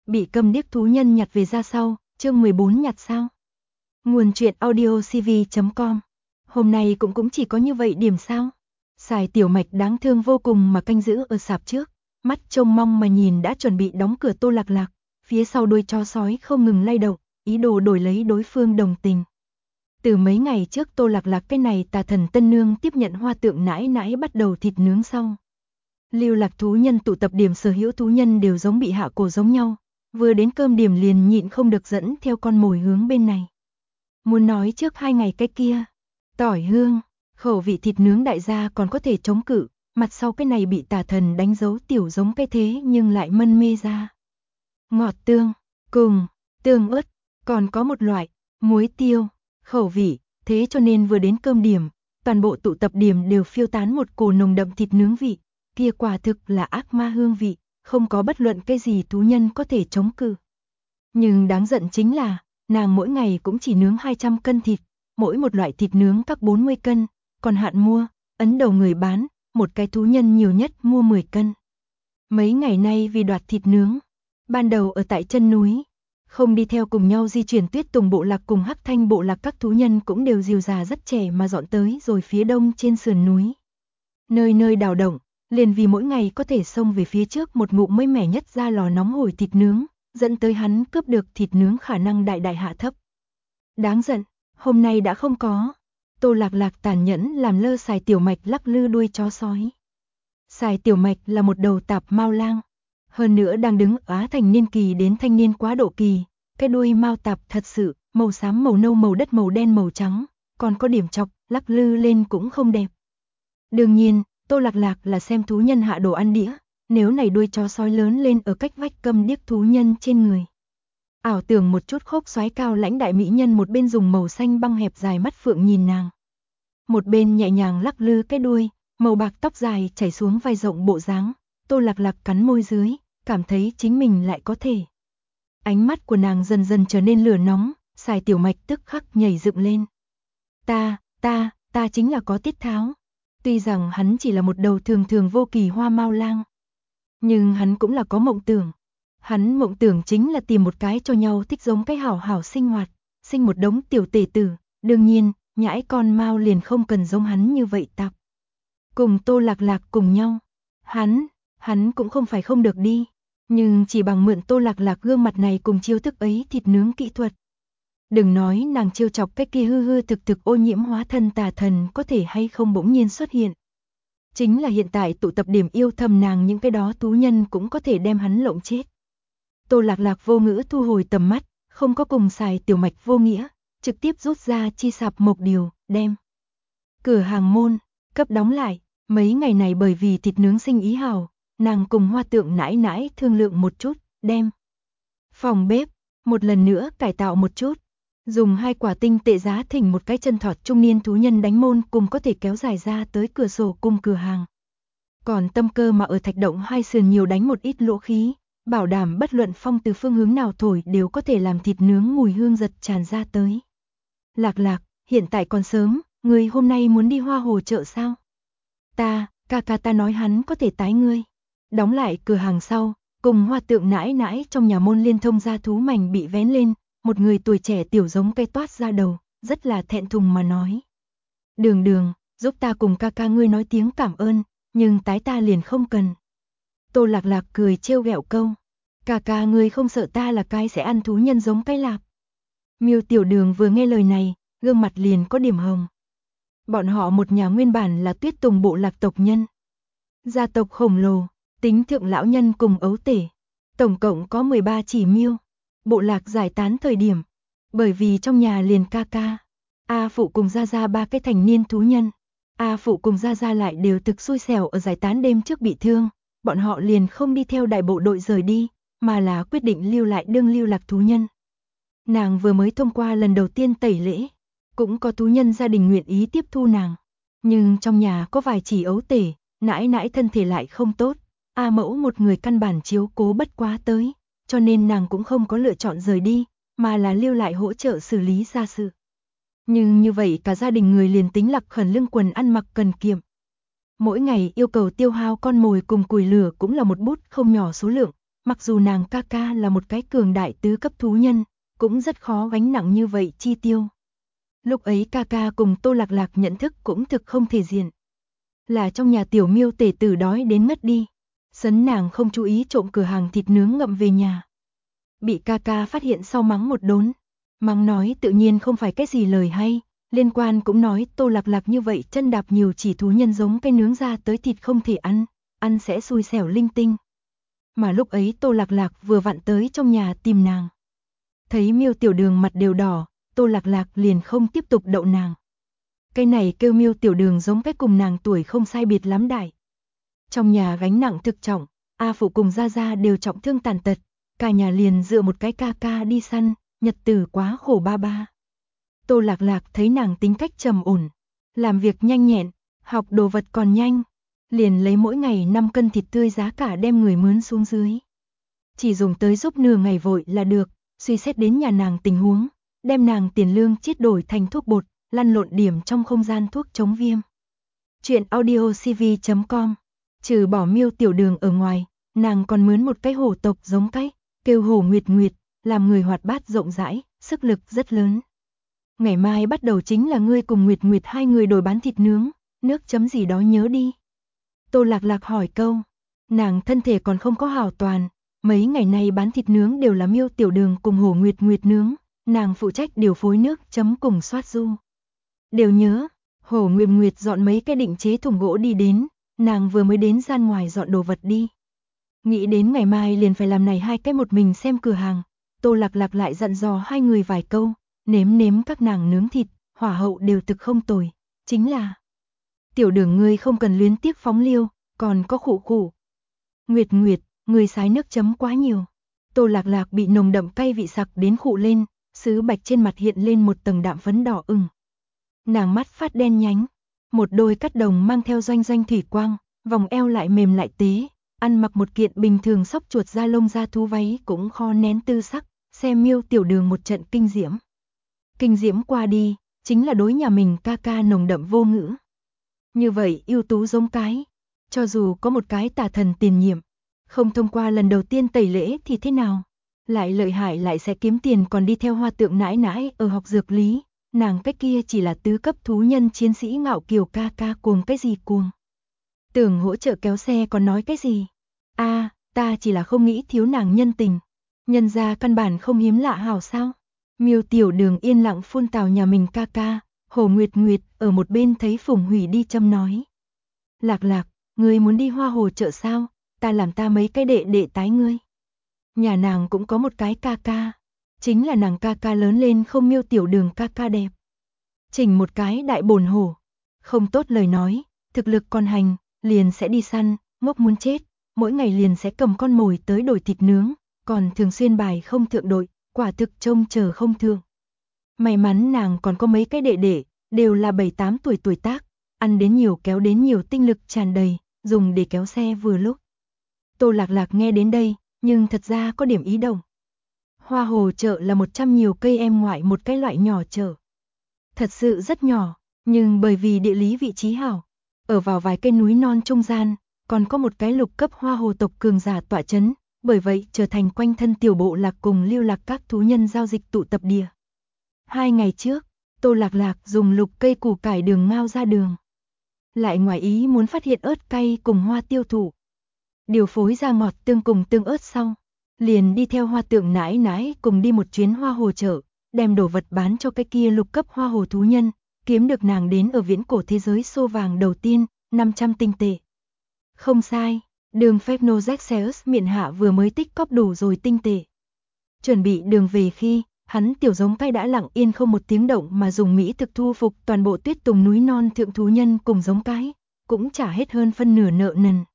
Bị câm điếc thú nhân nhặt về ra sau, chương 14 nhặt sao? Nguồn truyện audiocv.com. Hôm nay cũng chỉ có như vậy điểm sao? Sài Tiểu Mạch đáng thương vô cùng mà canh giữ ở sạp trước, mắt trông mong mà nhìn đã chuẩn bị đóng cửa Tô Lạc Lạc, phía sau đuôi chó sói không ngừng lay động, ý đồ đổi lấy đối phương đồng tình. Từ mấy ngày trước Tô Lạc Lạc cái này tà thần tân nương tiếp nhận Hoa Tượng nãi nãi bắt đầu thịt nướng sau. Lưu Lạc thú nhân tụ tập điểm sở hữu thú nhân đều giống bị hạ cổ giống nhau, vừa đến cơm điểm liền nhịn không được dẫn theo con mồi hướng bên này. Muốn nói trước 2 ngày cái kia, tỏi hương, khẩu vị thịt nướng đại gia còn có thể chống cự, mặt sau cái này bị tà thần đánh dấu tiểu giống cái thế nhưng lại mân mê ra. Ngọt tương, cùng, tương ớt, còn có một loại, muối tiêu, khẩu vị, thế cho nên vừa đến cơm điểm, toàn bộ tụ tập điểm đều phiêu tán một cổ nồng đậm thịt nướng vị, kia quả thực là ác ma hương vị, không có bất luận cái gì thú nhân có thể chống cự. Nhưng đáng giận chính là, nàng mỗi ngày cũng chỉ nướng 200 cân thịt, mỗi một loại thịt nướng các 40 cân, còn hạn mua, ấn đầu người bán, một cái thú nhân nhiều nhất mua 10 cân. Mấy ngày nay vì đoạt thịt nướng, ban đầu ở tại chân núi, không đi theo cùng nhau di chuyển Tuyết Tùng bộ lạc cùng Hắc Thanh bộ lạc các thú nhân cũng đều dìu già rất trẻ mà dọn tới rồi phía đông trên sườn núi. Nơi nơi đào động, liền vì mỗi ngày có thể xông về phía trước một ngụm mới mẻ nhất ra lò nóng hổi thịt nướng, dẫn tới hắn cướp được thịt nướng khả năng đại đại hạ thấp. Đáng giận, hôm nay đã không có. Tô Lạc Lạc tàn nhẫn làm lơ Sài Tiểu Mạch lắc lư đuôi chó sói. Sài Tiểu Mạch là một đầu tạp mao lang, hơn nữa đang đứng Á thành niên kỳ đến thanh niên quá độ kỳ, cái đuôi mao tạp thật sự, màu xám màu nâu màu đất màu đen màu trắng, còn có điểm chọc, lắc lư lên cũng không đẹp. Đương nhiên, Tô Lạc Lạc là xem thú nhân hạ đồ ăn đĩa, nếu này đuôi chó sói lớn lên ở cách vách câm điếc thú nhân trên người. Ảo tưởng một chút khốc xoái cao lãnh đại mỹ nhân một bên dùng màu xanh băng hẹp dài mắt phượng nhìn nàng. Một bên nhẹ nhàng lắc lư cái đuôi, màu bạc tóc dài chảy xuống vai rộng bộ dáng, Tô Lạc Lạc cắn môi dưới, cảm thấy chính mình lại có thể. Ánh mắt của nàng dần dần trở nên lửa nóng, Sài Tiểu Mạch tức khắc nhảy dựng lên. Ta chính là có tiết tháo. Tuy rằng hắn chỉ là một đầu thường thường vô kỳ hoa mao lang, nhưng hắn cũng là có mộng tưởng. Hắn mộng tưởng chính là tìm một cái cho nhau thích giống cái hảo hảo sinh hoạt, sinh một đống tiểu tể tử, đương nhiên, nhãi con mao liền không cần giống hắn như vậy tạp. Cùng Tô Lạc Lạc cùng nhau, hắn cũng không phải không được đi, nhưng chỉ bằng mượn Tô Lạc Lạc gương mặt này cùng chiêu thức ấy thịt nướng kỹ thuật. Đừng nói nàng trêu chọc cái kia hư hư thực ô nhiễm hóa thân tà thần có thể hay không bỗng nhiên xuất hiện. Chính là hiện tại tụ tập điểm yêu thầm nàng những cái đó thú nhân cũng có thể đem hắn lộng chết. Tô Lạc Lạc vô ngữ thu hồi tầm mắt, không có cùng Sài Tiểu Mạch vô nghĩa, trực tiếp rút ra chi sạp mộc điều, đem cửa hàng môn cấp đóng lại. Mấy ngày này bởi vì thịt nướng sinh ý hào, nàng cùng Hoa Tượng nãi nãi thương lượng một chút, đem phòng bếp một lần nữa cải tạo một chút. Dùng 2 quả tinh tệ giá thỉnh một cái chân thọt trung niên thú nhân đánh môn cùng có thể kéo dài ra tới cửa sổ cùng cửa hàng. Còn tâm cơ mà ở thạch động 2 sườn nhiều đánh một ít lỗ khí, bảo đảm bất luận phong từ phương hướng nào thổi đều có thể làm thịt nướng mùi hương giật tràn ra tới. Lạc Lạc, hiện tại còn sớm, ngươi hôm nay muốn đi Hoa Hồ chợ sao? Ca ta nói hắn có thể tái ngươi. Đóng lại cửa hàng sau, cùng Hoa Tượng nãi nãi trong nhà môn liên thông ra thú mảnh bị vén lên. Một người tuổi trẻ tiểu giống cây toát ra đầu, rất là thẹn thùng mà nói. Đường, giúp ta cùng ca ngươi nói tiếng cảm ơn, nhưng tái ta liền không cần. Tô Lạc Lạc cười trêu ghẹo câu. Ca ngươi không sợ ta là cái sẽ ăn thú nhân giống cái lạp. Miêu Tiểu Đường vừa nghe lời này, gương mặt liền có điểm hồng. Bọn họ một nhà nguyên bản là Tuyết Tùng bộ lạc tộc nhân. Gia tộc khổng lồ, tính thượng lão nhân cùng ấu tể. Tổng cộng có 13 chỉ miêu. Bộ lạc giải tán thời điểm, bởi vì trong nhà liền ca, A Phụ cùng Gia 3 cái thành niên thú nhân. A Phụ cùng Gia lại đều thực xui xẻo ở giải tán đêm trước bị thương, bọn họ liền không đi theo đại bộ đội rời đi, mà là quyết định lưu lại đương lưu lạc thú nhân. Nàng vừa mới thông qua lần đầu tiên tẩy lễ, cũng có thú nhân gia đình nguyện ý tiếp thu nàng, nhưng trong nhà có vài chỉ ấu tể, nãi nãi thân thể lại không tốt, A Mẫu một người căn bản chiếu cố bất quá tới. Cho nên nàng cũng không có lựa chọn rời đi, mà là lưu lại hỗ trợ xử lý gia sự. Nhưng như vậy cả gia đình người liền tính lạc khẩn lưng quần ăn mặc cần kiệm. Mỗi ngày yêu cầu tiêu hao con mồi cùng củi lửa cũng là một bút không nhỏ số lượng, mặc dù nàng ca ca là một cái cường đại tứ cấp thú nhân, cũng rất khó gánh nặng như vậy chi tiêu. Lúc ấy ca ca cùng Tô Lạc Lạc nhận thức cũng thực không thể diện. Là trong nhà tiểu miêu tể tử đói đến ngất đi. Sấn nàng không chú ý trộm cửa hàng thịt nướng ngậm về nhà. Bị ca ca phát hiện sau mắng một đốn. Mắng nói tự nhiên không phải cái gì lời hay. Liên quan cũng nói Tô Lạc Lạc như vậy chân đạp nhiều chỉ thú nhân giống cái nướng ra tới thịt không thể ăn sẽ xui xẻo linh tinh. Mà lúc ấy Tô Lạc Lạc vừa vặn tới trong nhà tìm nàng. Thấy Miêu Tiểu Đường mặt đều đỏ, Tô Lạc Lạc liền không tiếp tục đậu nàng. Cái này kêu Miêu Tiểu Đường giống cái cùng nàng tuổi không sai biệt lắm đại. Trong nhà gánh nặng thực trọng, A phụ cùng Gia Gia đều trọng thương tàn tật, cả nhà liền dựa một cái ca ca đi săn, nhật tử quá khổ ba ba. Tô Lạc Lạc thấy nàng tính cách trầm ổn, làm việc nhanh nhẹn, học đồ vật còn nhanh, liền lấy mỗi ngày 5 cân thịt tươi giá cả đem người mướn xuống dưới. Chỉ dùng tới giúp nửa ngày vội là được, suy xét đến nhà nàng tình huống, đem nàng tiền lương chiết đổi thành thuốc bột, lăn lộn điểm trong không gian thuốc chống viêm. Chuyện audiocv.com. Trừ bỏ Miêu Tiểu Đường ở ngoài, nàng còn mướn một cái hổ tộc giống cái, kêu Hổ Nguyệt Nguyệt, làm người hoạt bát rộng rãi, sức lực rất lớn. Ngày mai bắt đầu chính là ngươi cùng Nguyệt Nguyệt hai người đổi bán thịt nướng, nước chấm gì đó nhớ đi. Tô Lạc Lạc hỏi câu, nàng thân thể còn không có hảo toàn, mấy ngày nay bán thịt nướng đều là Miêu Tiểu Đường cùng Hổ Nguyệt Nguyệt nướng, nàng phụ trách điều phối nước chấm cùng xoát du. Đều nhớ, Hổ Nguyệt Nguyệt dọn mấy cái định chế thùng gỗ đi đến, nàng vừa mới đến gian ngoài dọn đồ vật đi. Nghĩ đến ngày mai liền phải làm này hai cái một mình xem cửa hàng, Tô Lạc Lạc lại dặn dò hai người vài câu, nếm các nàng nướng thịt, hỏa hậu đều thực không tồi, chính là Tiểu Đường ngươi không cần luyến tiếc phóng liêu, còn có khụ. Nguyệt Nguyệt, ngươi xái nước chấm quá nhiều. Tô Lạc Lạc bị nồng đậm cay vị sặc đến khụ lên, sứ bạch trên mặt hiện lên một tầng đạm phấn đỏ ửng. Nàng mắt phát đen nhánh, một đôi cắt đồng mang theo doanh doanh thủy quang, vòng eo lại mềm lại tế, ăn mặc một kiện bình thường xóc chuột da lông da thú váy cũng kho nén tư sắc, xem Miêu Tiểu Đường một trận kinh diễm. Kinh diễm qua đi, chính là đối nhà mình ca ca nồng đậm vô ngữ. Như vậy ưu tú giống cái, cho dù có một cái tà thần tiền nhiệm, không thông qua lần đầu tiên tẩy lễ thì thế nào? Lại lợi hại lại sẽ kiếm tiền còn đi theo Hoa Tượng nãi nãi ở học dược lý, nàng cách kia chỉ là tứ cấp thú nhân chiến sĩ ngạo kiều ca ca cuồng cái gì cuồng. Tưởng hỗ trợ kéo xe còn nói cái gì? Ta chỉ là không nghĩ thiếu nàng nhân tình. Nhân ra căn bản không hiếm lạ hảo sao? Miêu Tiểu Đường yên lặng phun tào nhà mình ca ca, Hổ Nguyệt Nguyệt ở một bên thấy Phùng Hủy đi châm nói. Lạc Lạc, ngươi muốn đi Hoa Hồ chợ sao? Ta làm ta mấy cái đệ đệ tái ngươi. Nhà nàng cũng có một cái ca ca, chính là nàng ca ca lớn lên không Miêu Tiểu Đường ca ca đẹp. Chỉnh một cái đại bồn hổ, không tốt lời nói, thực lực còn hành, liền sẽ đi săn, ngốc muốn chết, mỗi ngày liền sẽ cầm con mồi tới đổi thịt nướng, còn thường xuyên bài không thượng đội, quả thực trông chờ không thương. May mắn nàng còn có mấy cái đệ đệ, đều là 7-8 tuổi tác, ăn đến nhiều kéo đến nhiều tinh lực tràn đầy, dùng để kéo xe vừa lúc. Tô Lạc Lạc nghe đến đây, nhưng thật ra có điểm ý động. Hoa Hồ chợ là 100 nhiều cây em ngoại một cái loại nhỏ chợ. Thật sự rất nhỏ, nhưng bởi vì địa lý vị trí hảo, ở vào vài cây núi non trung gian, còn có một cái lục cấp Hoa Hồ tộc cường giả tọa chấn, bởi vậy trở thành quanh thân tiểu bộ lạc cùng lưu lạc các thú nhân giao dịch tụ tập địa. 2 ngày trước, Tô Lạc Lạc dùng lục cây củ cải đường ngao ra đường. Lại ngoài ý muốn phát hiện ớt cay cùng hoa tiêu thụ. Điều phối ra ngọt tương cùng tương ớt sau, liền đi theo Hoa Tượng nãi nãi cùng đi một chuyến Hoa Hồ chợ, đem đồ vật bán cho cái kia lục cấp Hoa Hồ thú nhân, kiếm được nàng đến ở viễn cổ thế giới xô vàng đầu tiên, 500 tinh tệ. Không sai, đường Phepnozaxeus miệng hạ vừa mới tích cóp đủ rồi tinh tệ. Chuẩn bị đường về khi, hắn tiểu giống cái đã lặng yên không một tiếng động mà dùng mỹ thực thu phục toàn bộ tuyết tùng núi non thượng thú nhân cùng giống cái, cũng trả hết hơn phân nửa nợ nần.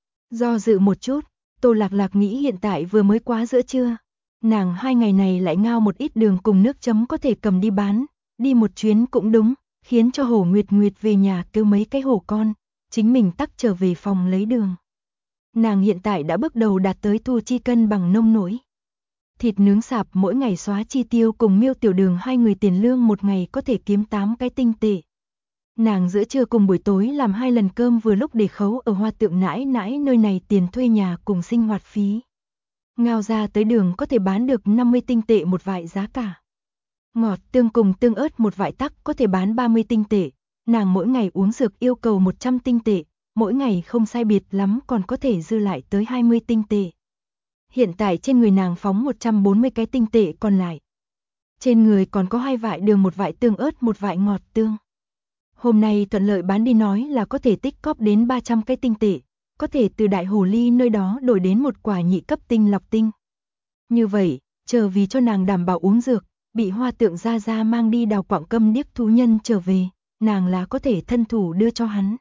Do dự một chút, Tô Lạc Lạc nghĩ hiện tại vừa mới quá giữa trưa, nàng 2 ngày này lại ngao một ít đường cùng nước chấm có thể cầm đi bán, đi một chuyến cũng đúng, khiến cho Hổ Nguyệt Nguyệt về nhà kêu mấy cái hổ con, chính mình tắc trở về phòng lấy đường. Nàng hiện tại đã bước đầu đạt tới thu chi cân bằng nông nổi. Thịt nướng sạp mỗi ngày xóa chi tiêu cùng Miêu Tiểu Đường hai người tiền lương một ngày có thể kiếm 8 cái tinh tệ. Nàng giữa trưa cùng buổi tối làm 2 lần cơm vừa lúc để khấu ở Hoa Tượng nãi nãi nơi này tiền thuê nhà cùng sinh hoạt phí. Ngao ra tới đường có thể bán được 50 tinh tệ một vại giá cả. Ngọt tương cùng tương ớt một vại tắc có thể bán 30 tinh tệ. Nàng mỗi ngày uống dược yêu cầu 100 tinh tệ, mỗi ngày không sai biệt lắm còn có thể dư lại tới 20 tinh tệ. Hiện tại trên người nàng phóng 140 cái tinh tệ còn lại. Trên người còn có 2 vại đường, một vại tương ớt, một vại ngọt tương. Hôm nay thuận lợi bán đi nói là có thể tích cóp đến 300 cái tinh tệ, có thể từ đại hồ ly nơi đó đổi đến một quả nhị cấp tinh lọc tinh. Như vậy, chờ vì cho nàng đảm bảo uống dược, bị Hoa Tượng gia gia mang đi đào quặng câm điếc thú nhân trở về, nàng là có thể thân thủ đưa cho hắn.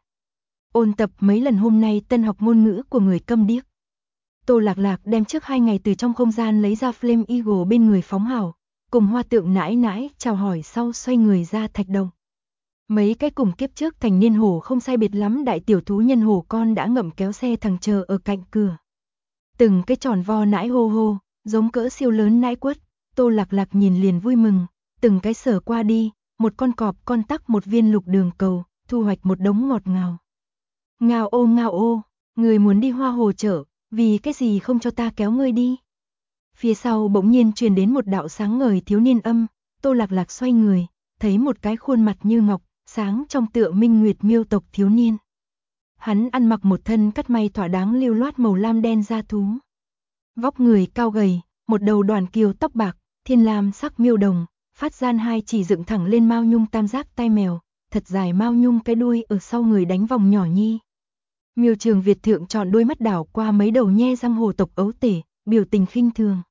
Ôn tập mấy lần hôm nay tân học ngôn ngữ của người câm điếc. Tô Lạc Lạc đem trước 2 ngày từ trong không gian lấy ra Flame Eagle bên người phóng hào, cùng Hoa Tượng nãi nãi chào hỏi sau xoay người ra thạch động. Mấy cái cùng kiếp trước thành niên hổ không sai biệt lắm đại tiểu thú nhân hổ con đã ngậm kéo xe thằng chờ ở cạnh cửa. Từng cái tròn vo nãi hô hô, giống cỡ siêu lớn nãi quất, Tô Lạc Lạc nhìn liền vui mừng, từng cái sở qua đi, một con cọp con tắc một viên lục đường cầu, thu hoạch một đống ngọt ngào. Ngao ô, người muốn đi Hoa Hồ chợ, vì cái gì không cho ta kéo ngươi đi? Phía sau bỗng nhiên truyền đến một đạo sáng ngời thiếu niên âm, Tô Lạc Lạc xoay người, thấy một cái khuôn mặt như ngọc, sáng trong tựa minh nguyệt miêu tộc thiếu niên. Hắn ăn mặc một thân cắt may thỏa đáng lưu loát màu lam đen da thú. Vóc người cao gầy, một đầu đoàn kiều tóc bạc, thiên lam sắc miêu đồng, phát gian 2 chỉ dựng thẳng lên mao nhung tam giác tai mèo, thật dài mao nhung cái đuôi ở sau người đánh vòng nhỏ nhi. Miêu Trường Việt thượng chọn đôi mắt đảo qua mấy đầu nhe răng hồ tộc ấu tể, biểu tình khinh thường.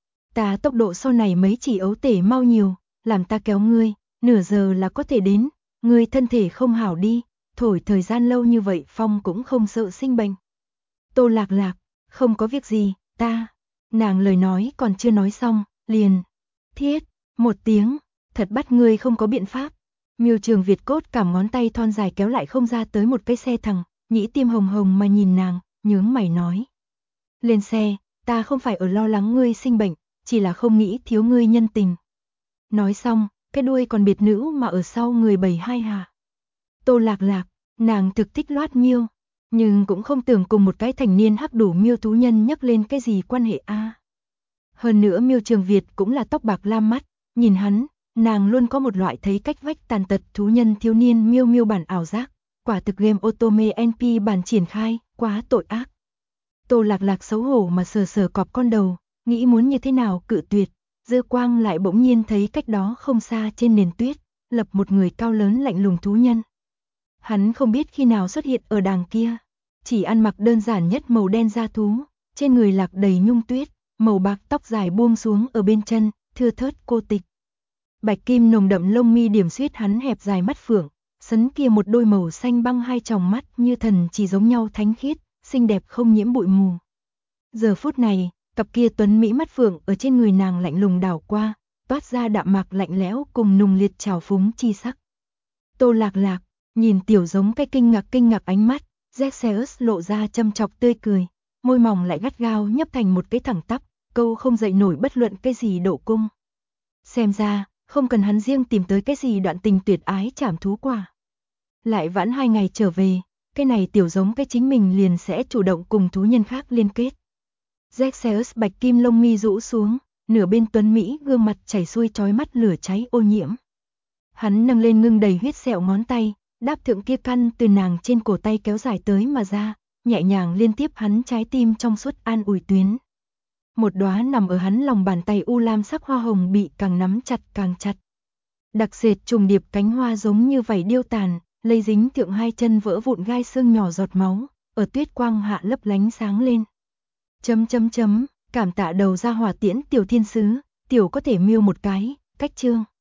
Ta tốc độ sau này mấy chỉ ấu tể mau nhiều, làm ta kéo ngươi, nửa giờ là có thể đến, ngươi thân thể không hảo đi, thổi thời gian lâu như vậy phong cũng không sợ sinh bệnh. Tô Lạc Lạc, không có việc gì, ta, nàng lời nói còn chưa nói xong, liền, thiết, một tiếng, thật bắt ngươi không có biện pháp. Miêu Trường Việt cốt cảm ngón tay thon dài kéo lại không ra tới một cái xe thẳng, nhĩ tim hồng hồng mà nhìn nàng, nhướng mày nói. Lên xe, ta không phải ở lo lắng ngươi sinh bệnh, chỉ là không nghĩ thiếu ngươi nhân tình. Nói xong, cái đuôi còn biệt nữ mà ở sau người bầy hai hạ. Tô Lạc Lạc, nàng thực thích loát miêu, nhưng cũng không tưởng cùng một cái thành niên hắc đủ miêu thú nhân nhắc lên cái gì quan hệ a. Hơn nữa Miêu Trường Việt cũng là tóc bạc lam mắt, nhìn hắn, nàng luôn có một loại thấy cách vách tàn tật thú nhân thiếu niên miêu miêu bản ảo giác, quả thực game Otome NP bản triển khai, quá tội ác. Tô Lạc Lạc xấu hổ mà sờ sờ cọp con đầu, nghĩ muốn như thế nào cự tuyệt, dư quang lại bỗng nhiên thấy cách đó không xa trên nền tuyết, lập một người cao lớn lạnh lùng thú nhân. Hắn không biết khi nào xuất hiện ở đàng kia, chỉ ăn mặc đơn giản nhất màu đen da thú, trên người lạc đầy nhung tuyết, màu bạc tóc dài buông xuống ở bên chân, thưa thớt cô tịch. Bạch kim nồng đậm lông mi điểm xuyết hắn hẹp dài mắt phượng, sấn kia một đôi màu xanh băng hai tròng mắt như thần chỉ giống nhau thánh khiết, xinh đẹp không nhiễm bụi mù. Giờ phút này, cặp kia tuấn mỹ mắt phượng ở trên người nàng lạnh lùng đảo qua, toát ra đạm mạc lạnh lẽo cùng nùng liệt trào phúng chi sắc. Tô Lạc Lạc, nhìn tiểu giống cái kinh ngạc ánh mắt, Zexeus lộ ra châm chọc tươi cười, môi mỏng lại gắt gao nhấp thành một cái thẳng tắp, câu không dậy nổi bất luận cái gì độ cung. Xem ra, không cần hắn riêng tìm tới cái gì đoạn tình tuyệt ái trảm thú quả. Lại vãn 2 ngày trở về, cái này tiểu giống cái chính mình liền sẽ chủ động cùng thú nhân khác liên kết. Zexeus bạch kim lông mi rũ xuống, nửa bên tuấn Mỹ gương mặt chảy xuôi chói mắt lửa cháy ô nhiễm. Hắn nâng lên ngưng đầy huyết sẹo ngón tay, đáp thượng kia căn từ nàng trên cổ tay kéo dài tới mà ra, nhẹ nhàng liên tiếp hắn trái tim trong suốt an ủi tuyến. Một đóa nằm ở hắn lòng bàn tay u lam sắc hoa hồng bị càng nắm chặt càng chặt. Đặc sệt trùng điệp cánh hoa giống như vảy điêu tàn, lây dính thượng 2 chân vỡ vụn gai xương nhỏ giọt máu, ở tuyết quang hạ lấp lánh sáng lên. Cảm tạ đầu ra hỏa tiễn tiểu thiên sứ, tiểu có thể miêu một cái, cách chương.